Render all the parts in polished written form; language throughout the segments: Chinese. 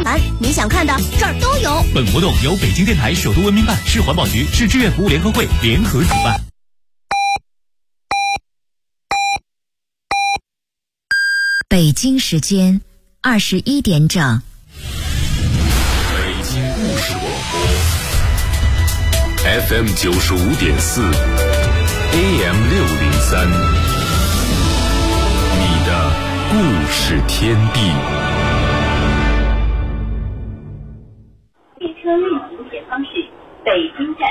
版，你想看的这儿都有。 本活动由北京电台首都文明办、市环保局、市志愿服务联合会联合主办。 北京时间21点整。 北京故事广播 FM 95.4 AM 603，你的故事天地。 列车运行前方是北京站。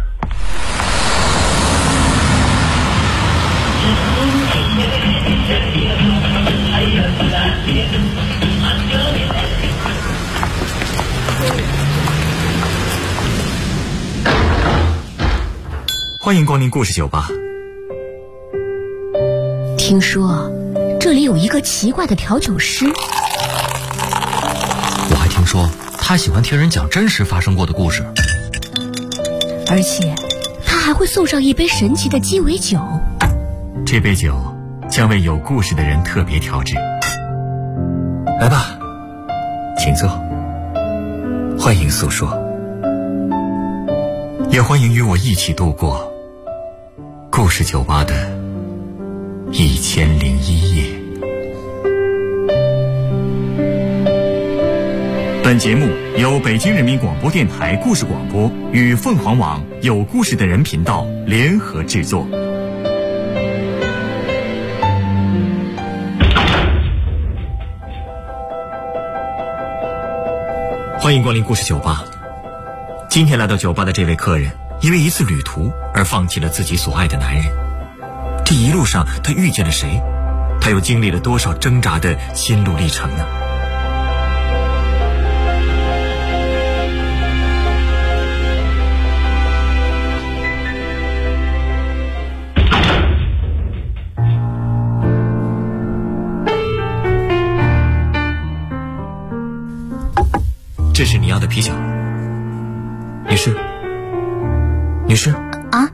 欢迎光临故事酒吧。 听说这里有一个奇怪的调酒师， 我还听说他喜欢听人讲真实发生过的故事， 而且他还会送上一杯神奇的鸡尾酒。 这杯酒将为有故事的人特别调制。来吧，请坐，欢迎诉说，也欢迎与我一起度过故事酒吧的1001夜。本节目由北京人民广播电台故事广播与凤凰网有故事的人频道联合制作。欢迎光临故事酒吧。今天来到酒吧的这位客人，因为一次旅途而放弃了自己所爱的男人。这一路上他遇见了谁？他又经历了多少挣扎的心路历程呢？这是你要的啤酒，女士。女士啊，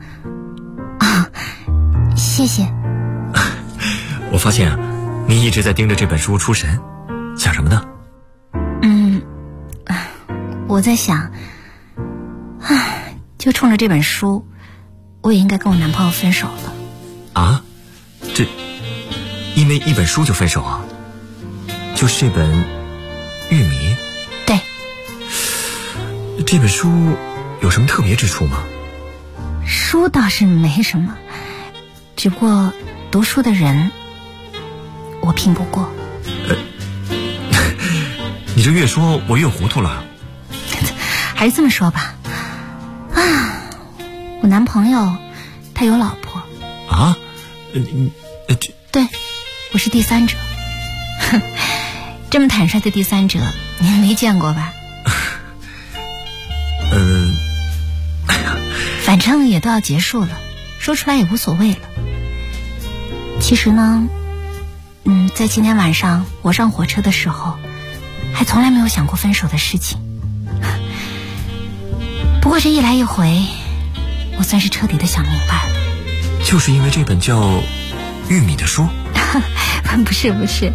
谢谢。 我发现啊，你一直在盯着这本书出神，想什么呢？ 我在想，就冲着这本书，我也应该跟我男朋友分手了。 啊？这因为一本书就分手啊？就是这本《玉迷》？ 对。 这本书有什么特别之处吗？ 书倒是没什么，只不过读书的人我拼不过。 你这越说我越糊涂了。 还是这么说吧，我男朋友他有老婆。 啊？ 对，我是第三者。这么坦率的第三者您没见过吧？反正也都要结束了，说出来也无所谓了。其实呢，在今天晚上我上火车的时候，还从来没有想过分手的事情。不过这一来一回，我算是彻底的想明白了。 就是因为这本叫《玉米》的书？ 不是，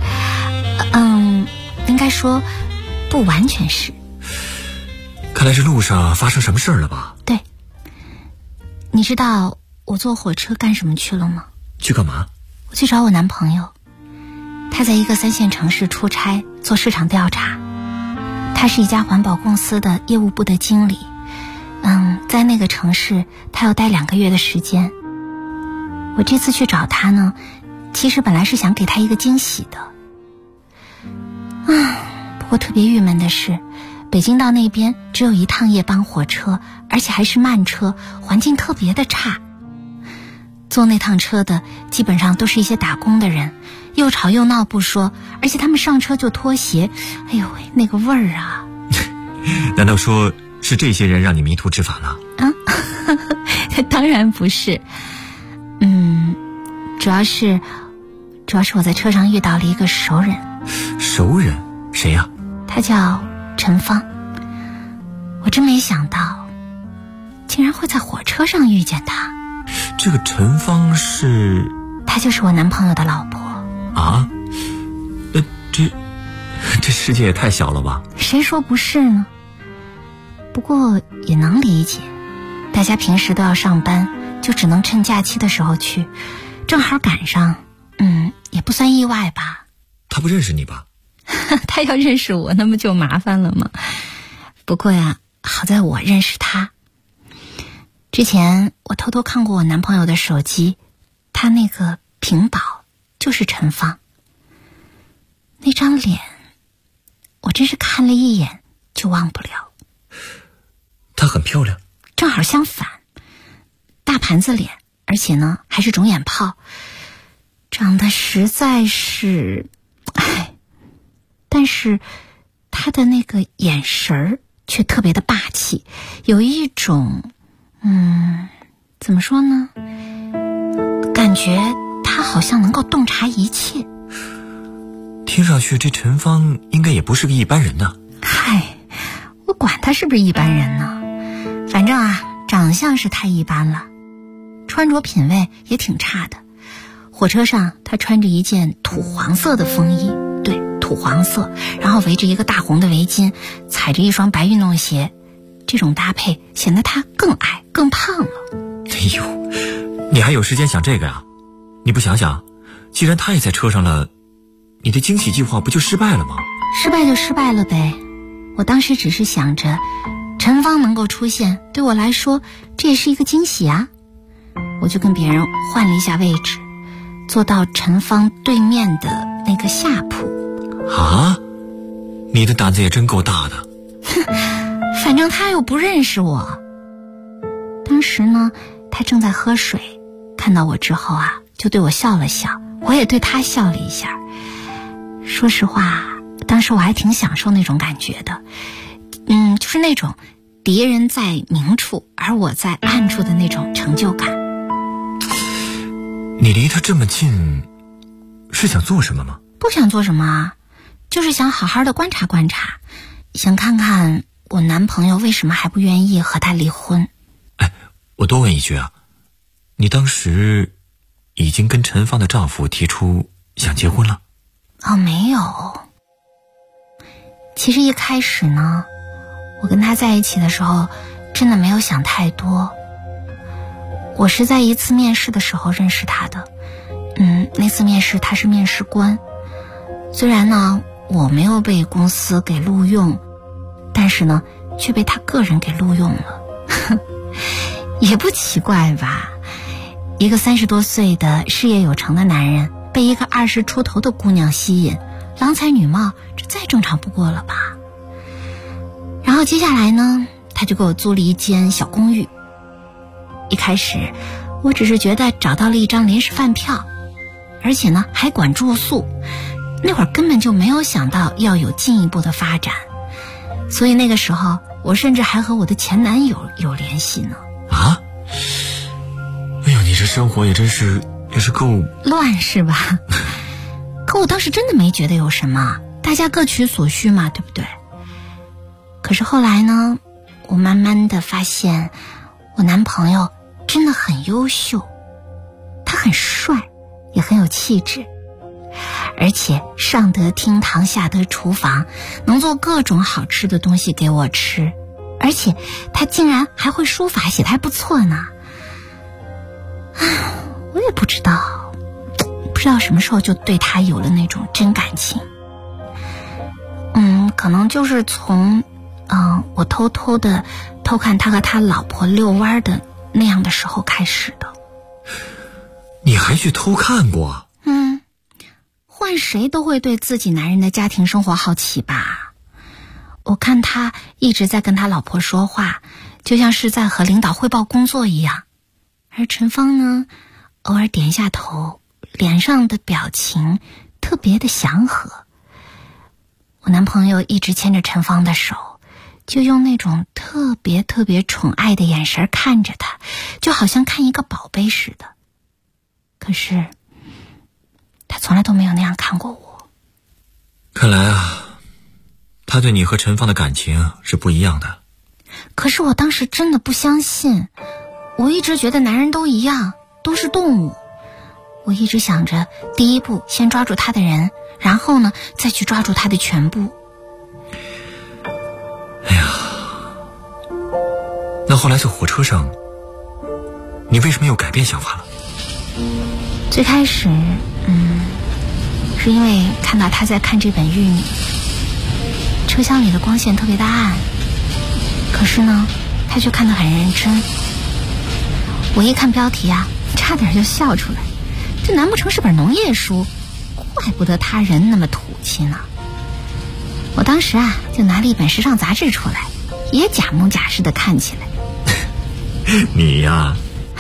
应该说不完全是。 看来是路上发生什么事儿了吧？ 对。你知道我坐火车干什么去了吗？ 去干嘛？ 我去找我男朋友，他在一个3线城市出差做市场调查，他是一家环保公司的业务部的经理。在那个城市他要待2个月的时间。我这次去找他呢，其实本来是想给他一个惊喜的。不过特别郁闷的是，北京到那边只有1趟夜班火车，而且还是慢车，环境特别的差。坐那趟车的基本上都是一些打工的人，又吵又闹不说，而且他们上车就脱鞋，哎呦喂，那个味儿啊！ 难道说是这些人让你迷途知返了？ 当然不是。主要是我在车上遇到了一个熟人。 熟人？谁呀？ 他叫陈芳。我真没想到竟然会在火车上遇见他。 这个陈芳是？ 她就是我男朋友的老婆。 啊？ 这世界也太小了吧？ 谁说不是呢？不过也能理解，大家平时都要上班，就只能趁假期的时候去，正好赶上，也不算意外吧。 他不认识你吧？ 他要认识我，那么就麻烦了嘛。不过呀，好在我认识他。之前我偷偷看过我男朋友的手机，他那个屏保就是陈芳。那张脸，我真是看了一眼就忘不了。 她很漂亮。 正好相反，大盘子脸，而且呢还是肿眼泡，长得实在是，但是他的那个眼神儿却特别的霸气，有一种怎么说呢，感觉他好像能够洞察一切。 听上去这陈芳应该也不是个一般人呢。 我管他是不是一般人呢，反正长相是太一般了，穿着品味也挺差的。火车上他穿着一件土黄色的风衣，对，土黄色，然后围着一个大红的围巾，踩着一双白运动鞋，这种搭配显得他更矮更胖了。 哎呦，你还有时间想这个呀？你不想想，既然他也在车上了，你的惊喜计划不就失败了吗？ 失败就失败了呗。我当时只是想着陈芳能够出现，对我来说这也是一个惊喜啊。我就跟别人换了一下位置，坐到陈芳对面的那个下铺。 啊？你的胆子也真够大的。 反正他又不认识我。当时呢，他正在喝水，看到我之后就对我笑了笑，我也对他笑了一下。说实话，当时我还挺享受那种感觉的，就是那种敌人在明处而我在暗处的那种成就感。 你离他这么近，是想做什么吗？ 不想做什么就是想好好的观察观察，想看看我男朋友为什么还不愿意和他离婚。 我多问一句你当时已经跟陈芳的丈夫提出想结婚了？ 没有。其实一开始呢，我跟他在一起的时候真的没有想太多。我是在一次面试的时候认识他的，那次面试他是面试官。虽然呢我没有被公司给录用，但是呢却被他个人给录用了。也不奇怪吧，一个30多岁的事业有成的男人被一个20出头的姑娘吸引，郎才女貌，这再正常不过了吧。然后接下来呢，他就给我租了一间小公寓。一开始我只是觉得找到了一张临时饭票，而且呢还管住宿，那会儿根本就没有想到要有进一步的发展，所以那个时候我甚至还和我的前男友有联系呢。 哎呦，你这生活也是够乱是吧？可我当时真的没觉得有什么，大家各取所需嘛，对不对？可是后来呢，我慢慢的发现我男朋友真的很优秀，他很帅，也很有气质，而且上得厅堂下得厨房，能做各种好吃的东西给我吃，而且他竟然还会书法，写得还不错呢。我也不知道什么时候就对他有了那种真感情。可能就是从我偷看他和他老婆遛弯的那样的时候开始的。 你还去偷看过？ 换谁都会对自己男人的家庭生活好奇吧。我看他一直在跟他老婆说话，就像是在和领导汇报工作一样，而陈芳呢，偶尔点一下头，脸上的表情特别的祥和。我男朋友一直牵着陈芳的手，就用那种特别宠爱的眼神看着她，就好像看一个宝贝似的。可是他从来都没有那样看过我。 看来他对你和陈芳的感情是不一样的。 可是我当时真的不相信，我一直觉得男人都一样，都是动物。 我一直想着第一步先抓住他的人，然后呢再去抓住他的全部。 哎呀，那后来在火车上，你为什么又改变想法了？ 最开始是因为看到他在看这本《玉女》，车厢里的光线特别的暗，可是呢他却看得很认真。我一看标题啊，差点就笑出来，这难不成是本农业书？怪不得他人那么土气呢。我当时啊就拿了一本时尚杂志出来，也假模假式的看起来。 你呀，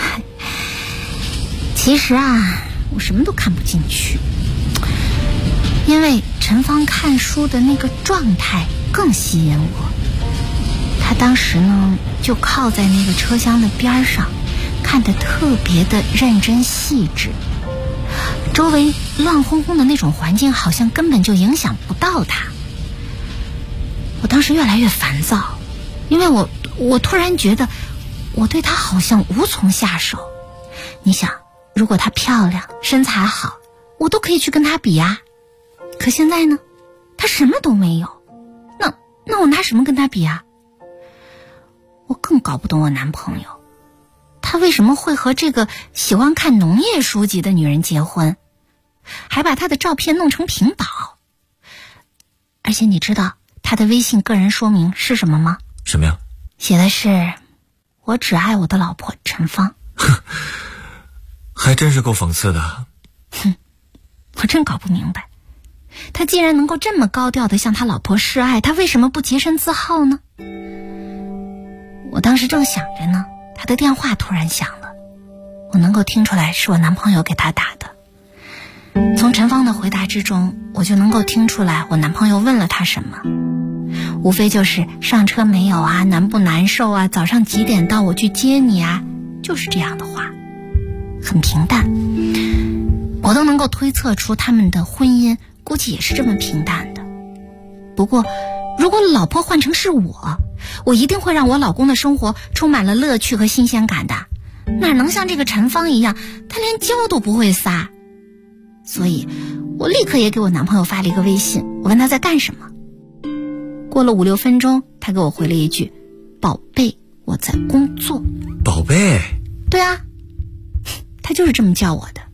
其实啊我什么都看不进去，因为陈芳看书的那个状态更吸引我。他当时呢就靠在那个车厢的边上，看得特别的认真细致，周围乱哄哄的那种环境好像根本就影响不到他。我当时越来越烦躁，因为我突然觉得我对他好像无从下手。你想，如果她漂亮身材好，我都可以去跟她比啊。可现在呢，她什么都没有，那我拿什么跟她比啊？我更搞不懂我男朋友，他为什么会和这个喜欢看农业书籍的女人结婚，还把她的照片弄成屏保。而且你知道他的微信个人说明是什么吗？ 什么呀？ 写的是我只爱我的老婆陈芳。 还真是够讽刺的。 我真搞不明白，他既然能够这么高调的向他老婆示爱，他为什么不洁身自好呢？我当时正想着呢，他的电话突然响了，我能够听出来是我男朋友给他打的。从陈芳的回答之中，我就能够听出来我男朋友问了他什么，无非就是上车没有啊，难不难受啊，早上几点到我去接你啊，就是这样的话，很平淡。我都能够推测出他们的婚姻估计也是这么平淡的。不过如果老婆换成是我一定会让我老公的生活充满了乐趣和新鲜感的，哪能像这个陈芳一样，他连胶都不会撒。所以我立刻也给我男朋友发了一个微信，我问他在干什么。过了5-6分钟，他给我回了一句：宝贝，我在工作。 宝贝？ 对啊，他就是这么叫我的。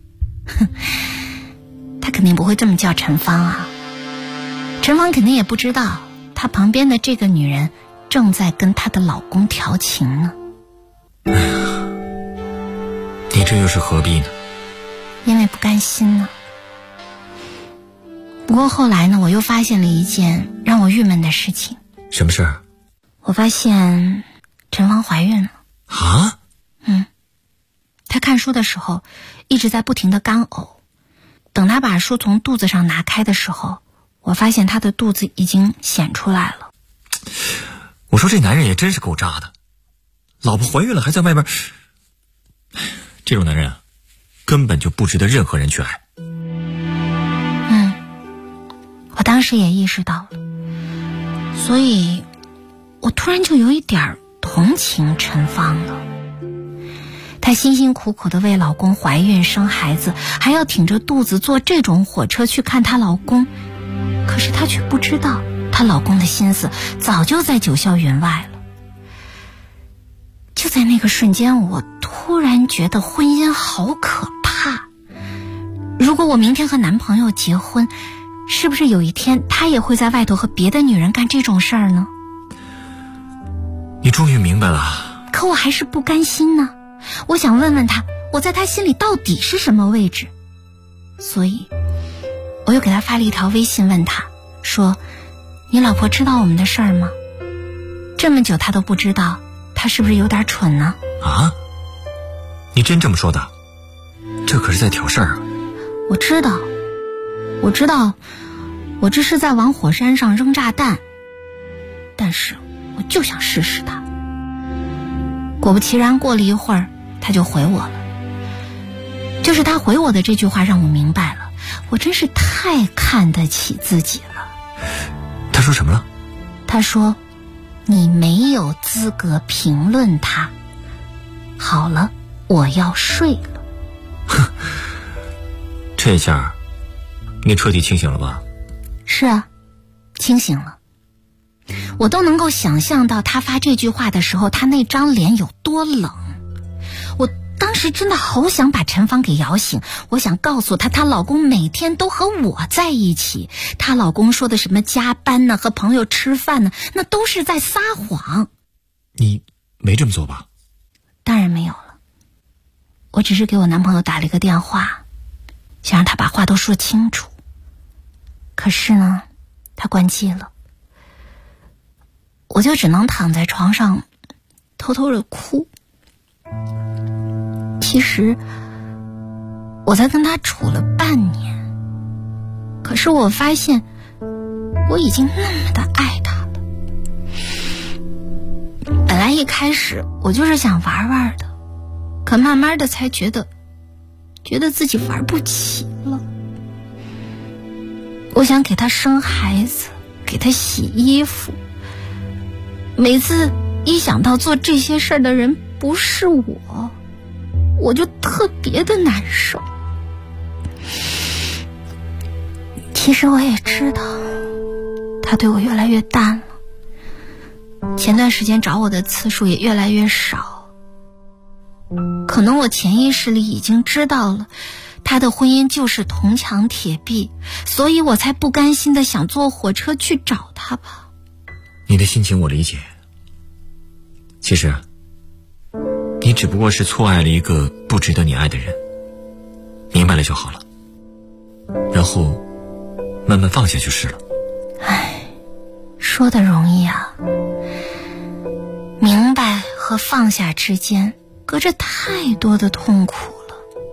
他肯定不会这么叫陈芳啊，陈芳肯定也不知道他旁边的这个女人正在跟她的老公调情呢。 哎呀，你这又是何必呢？ 因为不甘心呢。不过后来呢，我又发现了一件让我郁闷的事情。 什么事儿？ 我发现陈芳怀孕了。 啊？ 她看书的时候一直在不停地干呕，等她把书从肚子上拿开的时候，我发现她的肚子已经显出来了。 我说这男人也真是够渣的，老婆怀孕了还在外边，这种男人啊，根本就不值得任何人去爱。 我当时也意识到了，所以我突然就有一点同情陈芳了。她辛辛苦苦的为老公怀孕生孩子，还要挺着肚子坐这种火车去看她老公，可是她却不知道她老公的心思早就在九霄云外了。就在那个瞬间，我突然觉得婚姻好可怕。如果我明天和男朋友结婚，是不是有一天他也会在外头和别的女人干这种事儿呢？ 你终于明白了。 可我还是不甘心呢，我想问问他，我在他心里到底是什么位置。所以我又给他发了一条微信，问他说，你老婆知道我们的事儿吗？这么久他都不知道，他是不是有点蠢呢？ 啊？你真这么说的？这可是在挑事儿啊。 我知道，我这是在往火山上扔炸弹，但是我就想试试他。果不其然，过了一会儿他就回我了。就是他回我的这句话让我明白了，我真是太看得起自己了。 他说什么了？ 他说，你没有资格评论他。好了，我要睡了。 这下你彻底清醒了吧？ 是啊，清醒了。我都能够想象到他发这句话的时候，他那张脸有多冷。我当时真的好想把陈芳给摇醒，我想告诉她，她老公每天都和我在一起，她老公说的什么加班呢，和朋友吃饭呢，那都是在撒谎。 你没这么做吧？ 当然没有了，我只是给我男朋友打了一个电话，想让他把话都说清楚。可是呢，他关机了，我就只能躺在床上偷偷的哭。其实我才跟他处了半年，可是我发现我已经那么的爱他了。本来一开始我就是想玩玩的，可慢慢的才觉得自己玩不起了。我想给他生孩子，给他洗衣服，每次一想到做这些事儿的人不是我就特别的难受。其实我也知道他对我越来越淡了，前段时间找我的次数也越来越少。可能我潜意识里已经知道了他的婚姻就是铜墙铁壁，所以我才不甘心的想坐火车去找他吧。 你的心情我理解，其实你只不过是错爱了一个不值得你爱的人，明白了就好了，然后慢慢放下就是了。 说的容易啊，明白和放下之间隔着太多的痛苦了。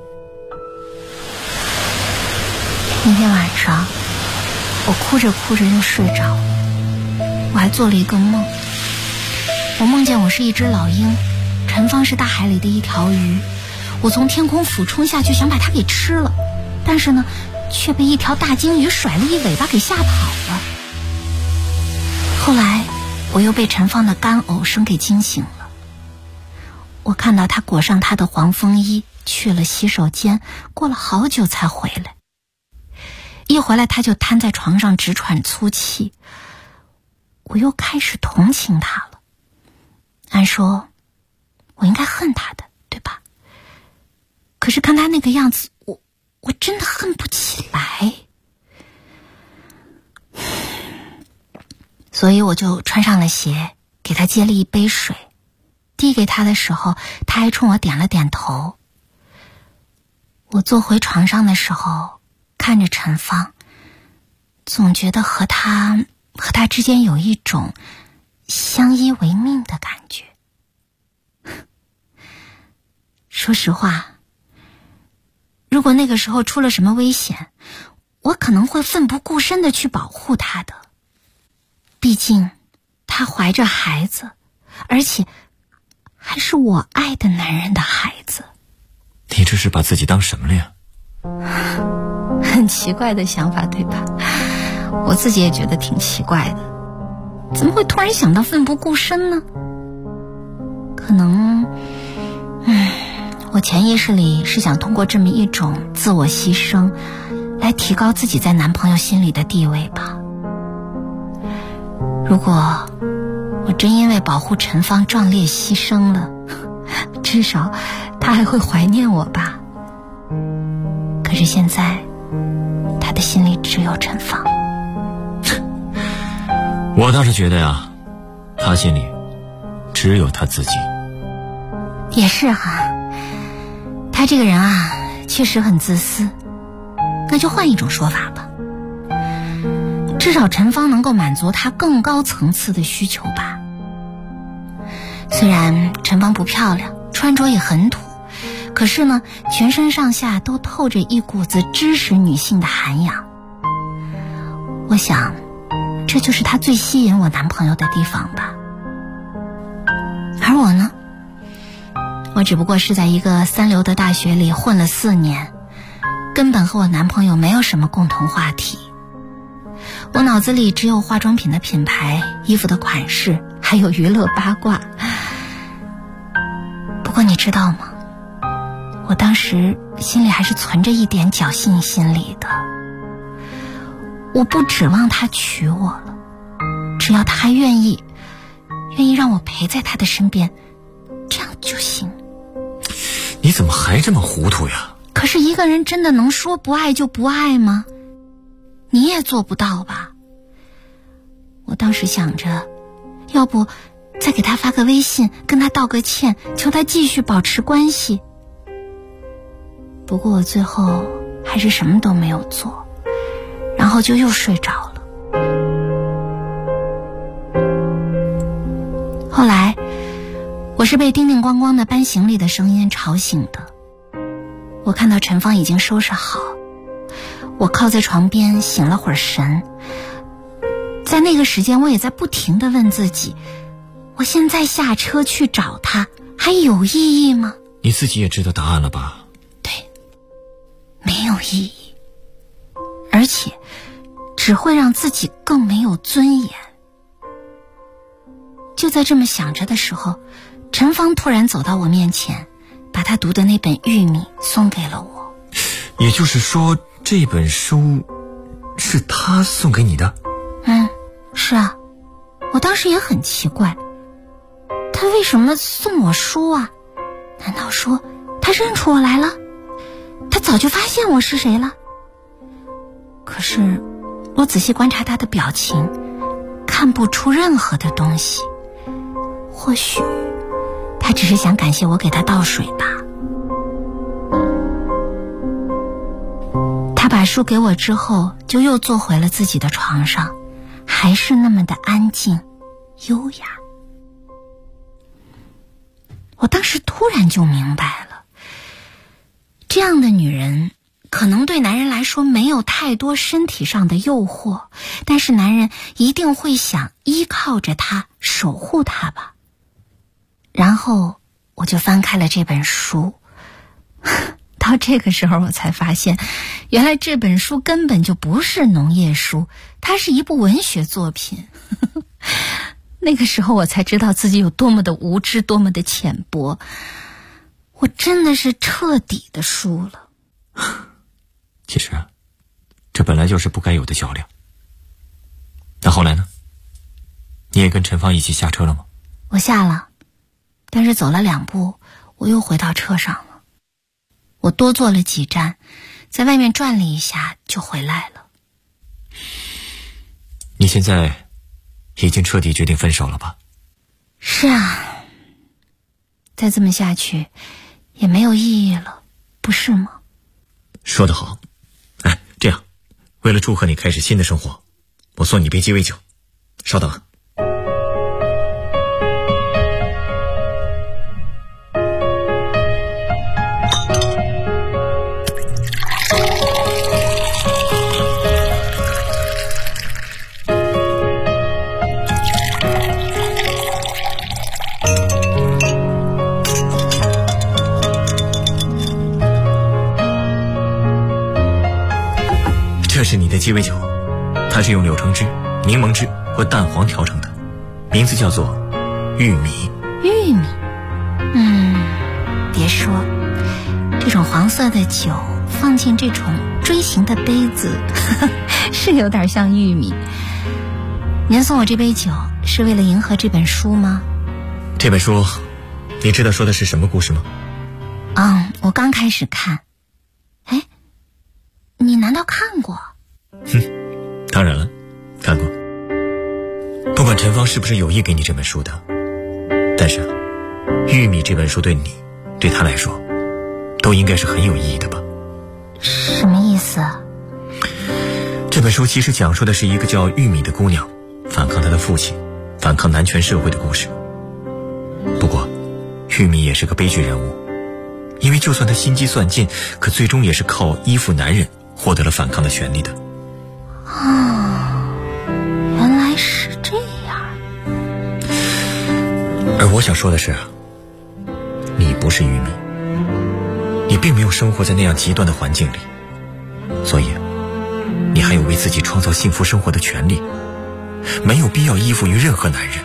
那天晚上我哭着哭着就睡着了，我还做了一个梦。我梦见我是一只老鹰，陈芳是大海里的一条鱼，我从天空俯冲下去想把它给吃了，但是呢却被一条大鲸鱼甩了一尾巴给吓跑了。后来我又被陈芳的干呕声给惊醒了，我看到他裹上他的黄风衣去了洗手间，过了好久才回来。一回来他就瘫在床上直喘粗气，我又开始同情他了。按说我应该恨他的，对吧？可是看他那个样子，我真的恨不起来。所以我就穿上了鞋，给他接了一杯水，递给他的时候，他还冲我点了点头。我坐回床上的时候，看着陈芳，总觉得和他之间有一种相依为命的感觉。说实话，如果那个时候出了什么危险，我可能会奋不顾身的去保护他的。毕竟他怀着孩子，而且还是我爱的男人的孩子。 你这是把自己当什么了呀？ 很奇怪的想法，对吧？我自己也觉得挺奇怪的，怎么会突然想到奋不顾身呢？可能我潜意识里是想通过这么一种自我牺牲来提高自己在男朋友心里的地位吧。如果我真因为保护陈芳壮烈牺牲了，至少他还会怀念我吧。可是现在他的心里只有陈芳。 我倒是觉得呀，他心里只有他自己。 也是哈，他这个人啊确实很自私，那就换一种说法吧，至少陈芳能够满足他更高层次的需求吧。虽然陈芳不漂亮，穿着也很土，可是呢全身上下都透着一股子知识女性的涵养。我想这就是他最吸引我男朋友的地方吧。而我呢，我只不过是在一个三流的大学里混了4年，根本和我男朋友没有什么共同话题。我脑子里只有化妆品的品牌、衣服的款式，还有娱乐八卦。不过你知道吗？ 我当时心里还是存着一点侥幸心理的。我不指望他娶我了，只要他还愿意让我陪在他的身边，这样就行。 你怎么还这么糊涂呀？ 可是一个人真的能说不爱就不爱吗？你也做不到吧？我当时想着，要不再给他发个微信，跟他道个歉，求他继续保持关系。不过我最后还是什么都没有做，然后就又睡着了。后来我是被叮叮咣咣的搬行李的声音吵醒的。我看到陈芳已经收拾好，我靠在床边醒了会儿神。在那个时间，我也在不停地问自己，我现在下车去找他还有意义吗？ 你自己也知道答案了吧？ 对，没有意义，而且只会让自己更没有尊严。就在这么想着的时候，陈芳突然走到我面前，把他读的那本《玉米》送给了我。 也就是说，这本书是他送给你的？ 是啊，我当时也很奇怪，他为什么送我书啊？难道说他认出我来了？他早就发现我是谁了？可是我仔细观察他的表情，看不出任何的东西。或许他只是想感谢我给他倒水吧。他把书给我之后，就又坐回了自己的床上，还是那么的安静优雅。我当时突然就明白了，这样的女人可能对男人来说没有太多身体上的诱惑，但是男人一定会想依靠着她，守护她吧。然后我就翻开了这本书，到这个时候我才发现，原来这本书根本就不是农业书，它是一部文学作品。那个时候我才知道自己有多么的无知，多么的浅薄，我真的是彻底的输了。 其实这本来就是不该有的较量。那后来呢？你也跟陈芳一起下车了吗？ 我下了，但是走了2步，我又回到车上了。我多坐了几站，在外面转了一下就回来了。 你现在已经彻底决定分手了吧？ 是啊，再这么下去也没有意义了，不是吗？ 说得好。哎，这样，为了祝贺你开始新的生活，我送你杯鸡尾酒。稍等啊。这是你的鸡尾酒，它是用柳橙汁、柠檬汁和蛋黄调成的，名字叫做玉米。 玉米，别说，这种黄色的酒放进这种锥形的杯子，是有点像玉米。您送我这杯酒是为了迎合这本书吗？ 这本书，你知道说的是什么故事吗？ 我刚开始看。哎，你难道看过？ 当然了，看过。不管陈芳是不是有意给你这本书的，但是玉米这本书对你，对他来说，都应该是很有意义的吧？ 什么意思啊？ 这本书其实讲述的是一个叫玉米的姑娘反抗她的父亲，反抗男权社会的故事。不过玉米也是个悲剧人物，因为就算她心机算尽，可最终也是靠依附男人获得了反抗的权利的。 原来是这样。 而我想说的是，你不是玉米，你并没有生活在那样极端的环境里，所以你还有为自己创造幸福生活的权利，没有必要依附于任何男人，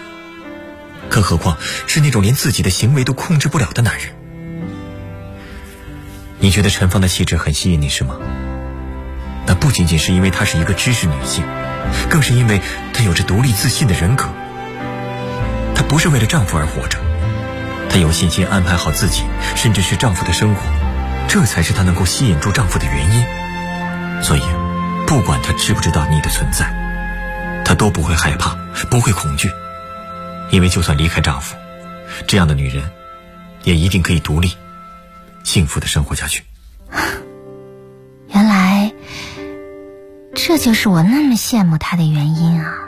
更何况是那种连自己的行为都控制不了的男人。 你觉得陈芳的气质很吸引你是吗？那不仅仅是因为她是一个知识女性，更是因为她有着独立自信的人格。她不是为了丈夫而活着，她有信心安排好自己，甚至是丈夫的生活，这才是她能够吸引住丈夫的原因。所以不管她知不知道你的存在，她都不会害怕，不会恐惧，因为就算离开丈夫，这样的女人也一定可以独立幸福的生活下去。 原来这就是我那么羡慕她的原因啊！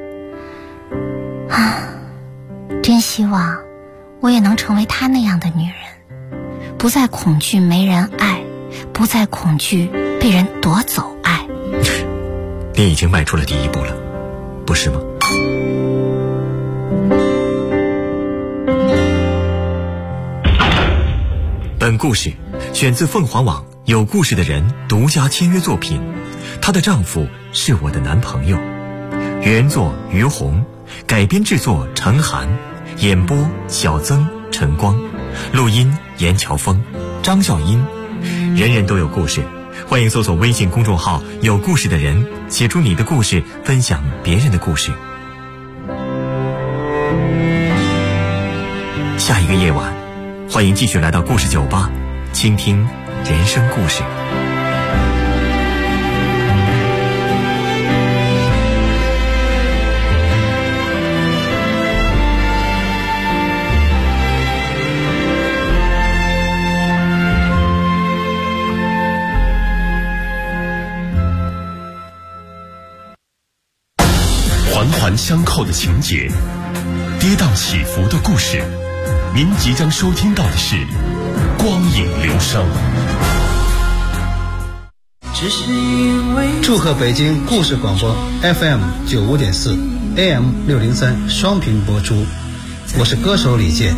真希望我也能成为她那样的女人，不再恐惧没人爱，不再恐惧被人夺走爱。 你已经迈出了第一步了，不是吗？本故事选自凤凰网有故事的人独家签约作品，她的丈夫是我的男朋友，原作于红，改编制作陈涵，演播小曾、陈光，录音严乔峰、张笑英。人人都有故事，欢迎搜索微信公众号有故事的人，写出你的故事，分享别人的故事。下一个夜晚，欢迎继续来到故事酒吧，倾听人生故事。 环环相扣的情节，跌宕起伏的故事，您即将收听到的是光影流声。 祝贺北京故事广播 FM 95.4 AM 603双屏播出，我是歌手李健。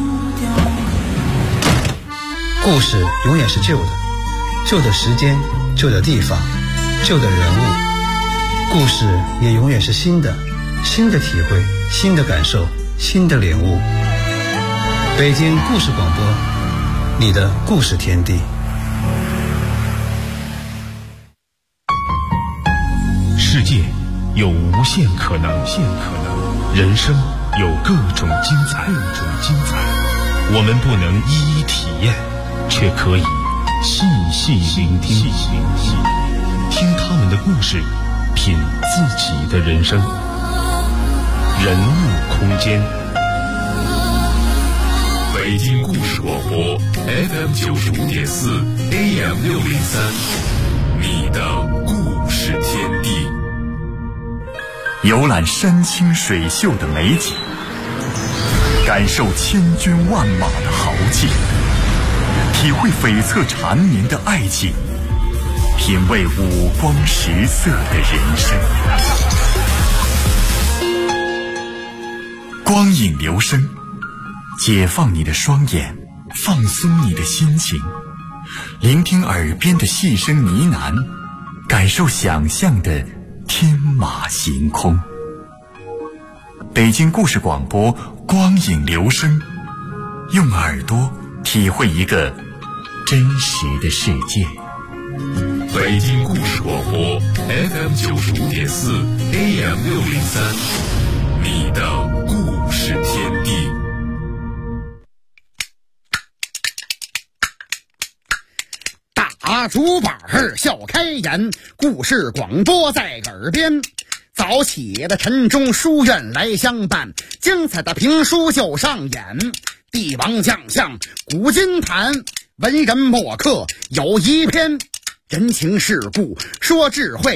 故事永远是旧的，旧的时间，旧的地方，旧的人物。故事也永远是新的，新的体会，新的感受，新的领悟。北京故事广播，你的故事天地。 世界有无限可能，人生有各种精彩。我们不能一一体验，却可以细细聆听，听他们的故事，品自己的人生。人物空间，北京故事广播 FM 95.4 AM 603，你的故事天地。 游览山清水秀的美景，感受千军万马的豪气，体会悱恻缠绵的爱情，品味五光十色的人生。光影流声，解放你的双眼，放松你的心情，聆听耳边的细声呢喃，感受想象的天马行空。北京故事广播光影流声，用耳朵体会一个真实的世界。 北京故事广播 FM 95.4 AM 603，你的故事天地。 大竹板笑开颜，故事广播在耳边。早起的晨钟书院来相伴，精彩的评书就上演。帝王将相古今谈，文人墨客有一篇，人情世故说智慧。